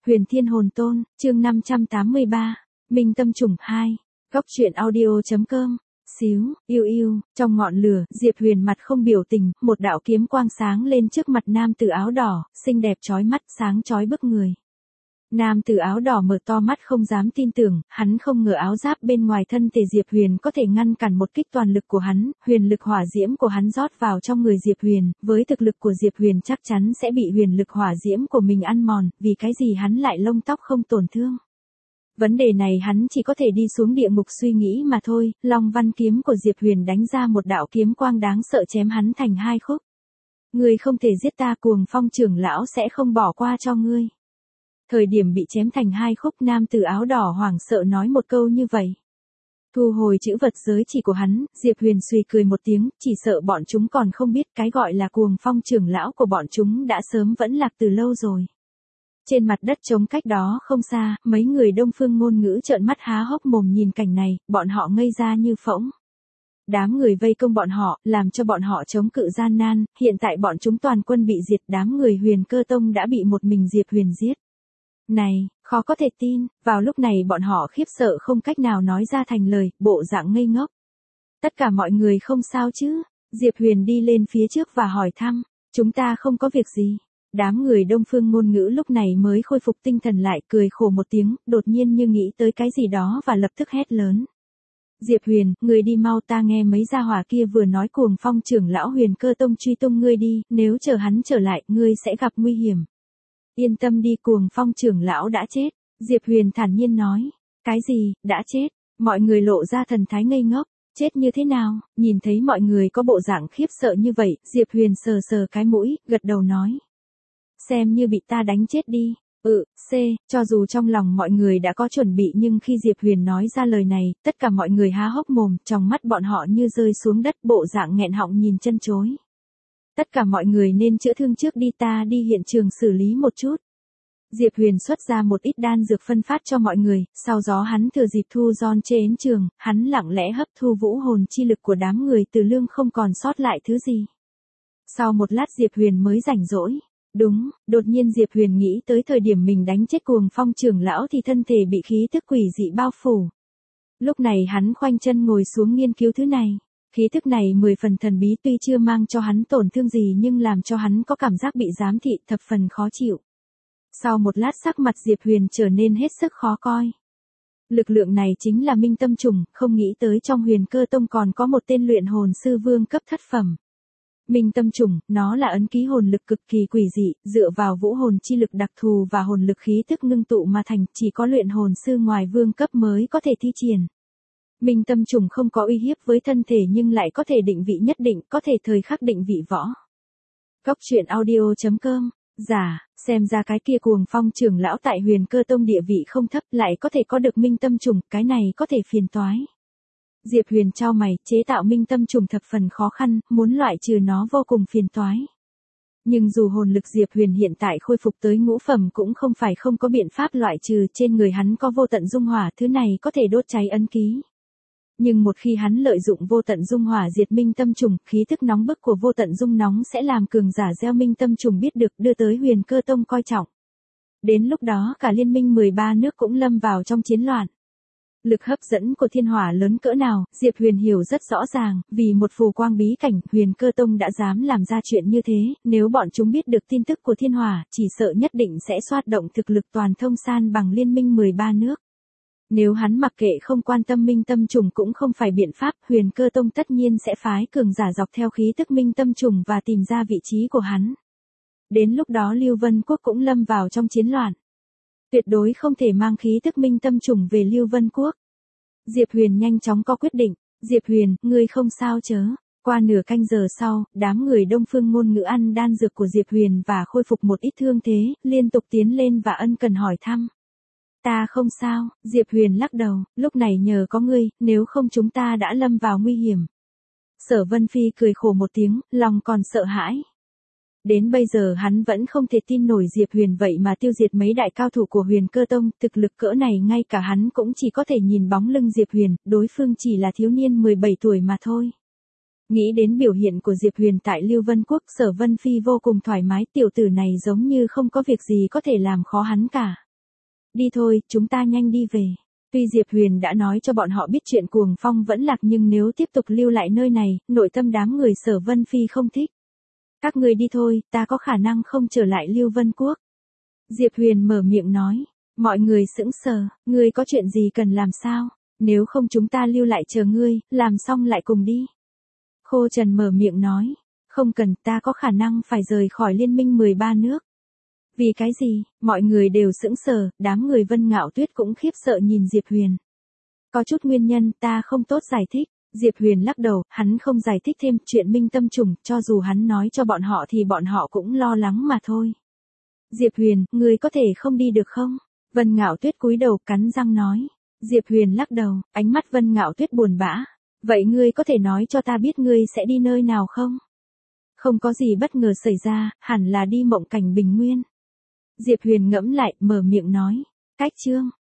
Huyền Thiên Hồn Tôn, chương 583, Minh Tâm Trùng 2, Góc truyện audio.com. Yêu, trong ngọn lửa, Diệp Huyền mặt không biểu tình, một đạo kiếm quang sáng lên trước mặt nam tử áo đỏ, xinh đẹp chói mắt, sáng chói bức người. Nam tử áo đỏ mở to mắt không dám tin tưởng, hắn không ngờ áo giáp bên ngoài thân thể Diệp Huyền có thể ngăn cản một kích toàn lực của hắn, huyền lực hỏa diễm của hắn rót vào trong người Diệp Huyền, với thực lực của Diệp Huyền chắc chắn sẽ bị huyền lực hỏa diễm của mình ăn mòn, vì cái gì hắn lại lông tóc không tổn thương. Vấn đề này hắn chỉ có thể đi xuống địa ngục suy nghĩ mà thôi, Long Văn kiếm của Diệp Huyền đánh ra một đạo kiếm quang đáng sợ chém hắn thành hai khúc. Ngươi không thể giết ta, Cuồng Phong trưởng lão sẽ không bỏ qua cho ngươi. Thời điểm bị chém thành hai khúc, nam tử áo đỏ hoảng sợ nói một câu như vậy. Thu hồi chữ vật giới chỉ của hắn, Diệp Huyền suy cười một tiếng, chỉ sợ bọn chúng còn không biết cái gọi là Cuồng Phong trưởng lão của bọn chúng đã sớm vẫn lạc từ lâu rồi. Trên mặt đất trống cách đó không xa, mấy người Đông Phương Ngôn Ngữ trợn mắt há hốc mồm nhìn cảnh này, bọn họ ngây ra như phỗng. Đám người vây công bọn họ, làm cho bọn họ chống cự gian nan, hiện tại bọn chúng toàn quân bị diệt, đám người Huyền Cơ Tông đã bị một mình Diệp Huyền giết. Này, khó có thể tin, vào lúc này bọn họ khiếp sợ không cách nào nói ra thành lời, bộ dạng ngây ngốc. Tất cả mọi người không sao chứ? Diệp Huyền đi lên phía trước và hỏi thăm, chúng ta không có việc gì. Đám người Đông Phương Ngôn Ngữ lúc này mới khôi phục tinh thần lại, cười khổ một tiếng, đột nhiên như nghĩ tới cái gì đó và lập tức hét lớn. Diệp Huyền, người đi mau, ta nghe mấy gia hỏa kia vừa nói Cuồng Phong trưởng lão Huyền Cơ Tông truy tung ngươi đi, nếu chờ hắn trở lại, ngươi sẽ gặp nguy hiểm. Yên tâm đi, Cuồng Phong trưởng lão đã chết. Diệp Huyền thản nhiên nói. Cái gì, đã chết? Mọi người lộ ra thần thái ngây ngốc. Chết như thế nào? Nhìn thấy mọi người có bộ dạng khiếp sợ như vậy, Diệp Huyền sờ sờ cái mũi, gật đầu nói. Xem như bị ta đánh chết đi. Cho dù trong lòng mọi người đã có chuẩn bị nhưng khi Diệp Huyền nói ra lời này, tất cả mọi người há hốc mồm, trong mắt bọn họ như rơi xuống đất, bộ dạng nghẹn họng nhìn chân chối. Tất cả mọi người nên chữa thương trước đi, ta đi hiện trường xử lý một chút. Diệp Huyền xuất ra một ít đan dược phân phát cho mọi người, sau đó hắn thừa dịp thu Giòn trên trường, hắn lặng lẽ hấp thu vũ hồn chi lực của đám người Từ Lương không còn sót lại thứ gì. Sau một lát Diệp Huyền mới rảnh rỗi. Đúng, đột nhiên Diệp Huyền nghĩ tới thời điểm mình đánh chết Cuồng Phong trưởng lão thì thân thể bị khí thức quỷ dị bao phủ. Lúc này hắn khoanh chân ngồi xuống nghiên cứu thứ này. Khí thức này 10 phần thần bí, tuy chưa mang cho hắn tổn thương gì nhưng làm cho hắn có cảm giác bị giám thị, thập phần khó chịu. Sau một lát sắc mặt Diệp Huyền trở nên hết sức khó coi. Lực lượng này chính là Minh Tâm Trùng, không nghĩ tới trong Huyền Cơ Tông còn có một tên luyện hồn sư vương cấp thất phẩm. Minh Tâm Trùng, nó là ấn ký hồn lực cực kỳ quỷ dị, dựa vào vũ hồn chi lực đặc thù và hồn lực khí thức ngưng tụ mà thành, chỉ có luyện hồn sư ngoài vương cấp mới có thể thi triển. Minh Tâm Trùng không có uy hiếp với thân thể nhưng lại có thể định vị nhất định, có thể thời khắc định vị võ. Góc truyện audio.com. Xem ra cái kia Cuồng Phong trưởng lão tại Huyền Cơ Tông địa vị không thấp, lại có thể có được Minh Tâm Trùng, cái này có thể phiền toái. Diệp Huyền chau mày, chế tạo Minh Tâm Trùng thập phần khó khăn, muốn loại trừ nó vô cùng phiền toái. Nhưng dù hồn lực Diệp Huyền hiện tại khôi phục tới ngũ phẩm cũng không phải không có biện pháp loại trừ, trên người hắn có vô tận dung hỏa, thứ này có thể đốt cháy ấn ký. Nhưng một khi hắn lợi dụng vô tận dung hỏa diệt Minh Tâm Trùng, khí thức nóng bức của vô tận dung nóng sẽ làm cường giả gieo Minh Tâm Trùng biết được, đưa tới Huyền Cơ Tông coi trọng. Đến lúc đó cả liên minh 13 nước cũng lâm vào trong chiến loạn. Lực hấp dẫn của thiên hỏa lớn cỡ nào, Diệp Huyền hiểu rất rõ ràng, vì một phù quang bí cảnh, Huyền Cơ Tông đã dám làm ra chuyện như thế, nếu bọn chúng biết được tin tức của thiên hỏa, chỉ sợ nhất định sẽ xoát động thực lực toàn thông san bằng liên minh 13 nước. Nếu hắn mặc kệ không quan tâm Minh Tâm Trùng cũng không phải biện pháp, Huyền Cơ Tông tất nhiên sẽ phái cường giả dọc theo khí tức Minh Tâm Trùng và tìm ra vị trí của hắn. Đến lúc đó Lưu Vân Quốc cũng lâm vào trong chiến loạn. Tuyệt đối không thể mang khí tức Minh Tâm Trùng về Lưu Vân Quốc. Diệp Huyền nhanh chóng có quyết định. Diệp Huyền, ngươi không sao chớ? Qua nửa canh giờ sau, đám người Đông Phương Ngôn Ngữ ăn đan dược của Diệp Huyền và khôi phục một ít thương thế, liên tục tiến lên và ân cần hỏi thăm. Ta không sao, Diệp Huyền lắc đầu, lúc này nhờ có ngươi, nếu không chúng ta đã lâm vào nguy hiểm. Sở Vân Phi cười khổ một tiếng, lòng còn sợ hãi. Đến bây giờ hắn vẫn không thể tin nổi Diệp Huyền vậy mà tiêu diệt mấy đại cao thủ của Huyền Cơ Tông, thực lực cỡ này ngay cả hắn cũng chỉ có thể nhìn bóng lưng Diệp Huyền, đối phương chỉ là thiếu niên 17 tuổi mà thôi. Nghĩ đến biểu hiện của Diệp Huyền tại Lưu Vân Quốc, Sở Vân Phi vô cùng thoải mái, tiểu tử này giống như không có việc gì có thể làm khó hắn cả. Đi thôi, chúng ta nhanh đi về. Tuy Diệp Huyền đã nói cho bọn họ biết chuyện Cuồng Phong vẫn lạc nhưng nếu tiếp tục lưu lại nơi này, nội tâm đám người Sở Vân Phi không thích. Các người đi thôi, ta có khả năng không trở lại Lưu Vân Quốc. Diệp Huyền mở miệng nói. Mọi người sững sờ, ngươi có chuyện gì cần làm sao? Nếu không chúng ta lưu lại chờ ngươi, làm xong lại cùng đi. Khô Trần mở miệng nói. Không cần, ta có khả năng phải rời khỏi liên minh 13 nước. Vì cái gì? Mọi người đều sững sờ, đám người Vân Ngạo Tuyết cũng khiếp sợ nhìn Diệp Huyền. Có chút nguyên nhân ta không tốt giải thích. Diệp Huyền lắc đầu, hắn không giải thích thêm chuyện Minh Tâm Trùng, cho dù hắn nói cho bọn họ thì bọn họ cũng lo lắng mà thôi. Diệp Huyền, ngươi có thể không đi được không? Vân Ngạo Tuyết cúi đầu cắn răng nói. Diệp Huyền lắc đầu, ánh mắt Vân Ngạo Tuyết buồn bã. Vậy ngươi có thể nói cho ta biết ngươi sẽ đi nơi nào không? Không có gì bất ngờ xảy ra, hẳn là đi Mộng Cảnh Bình Nguyên. Diệp Huyền ngẫm lại, mở miệng nói. Cách chương.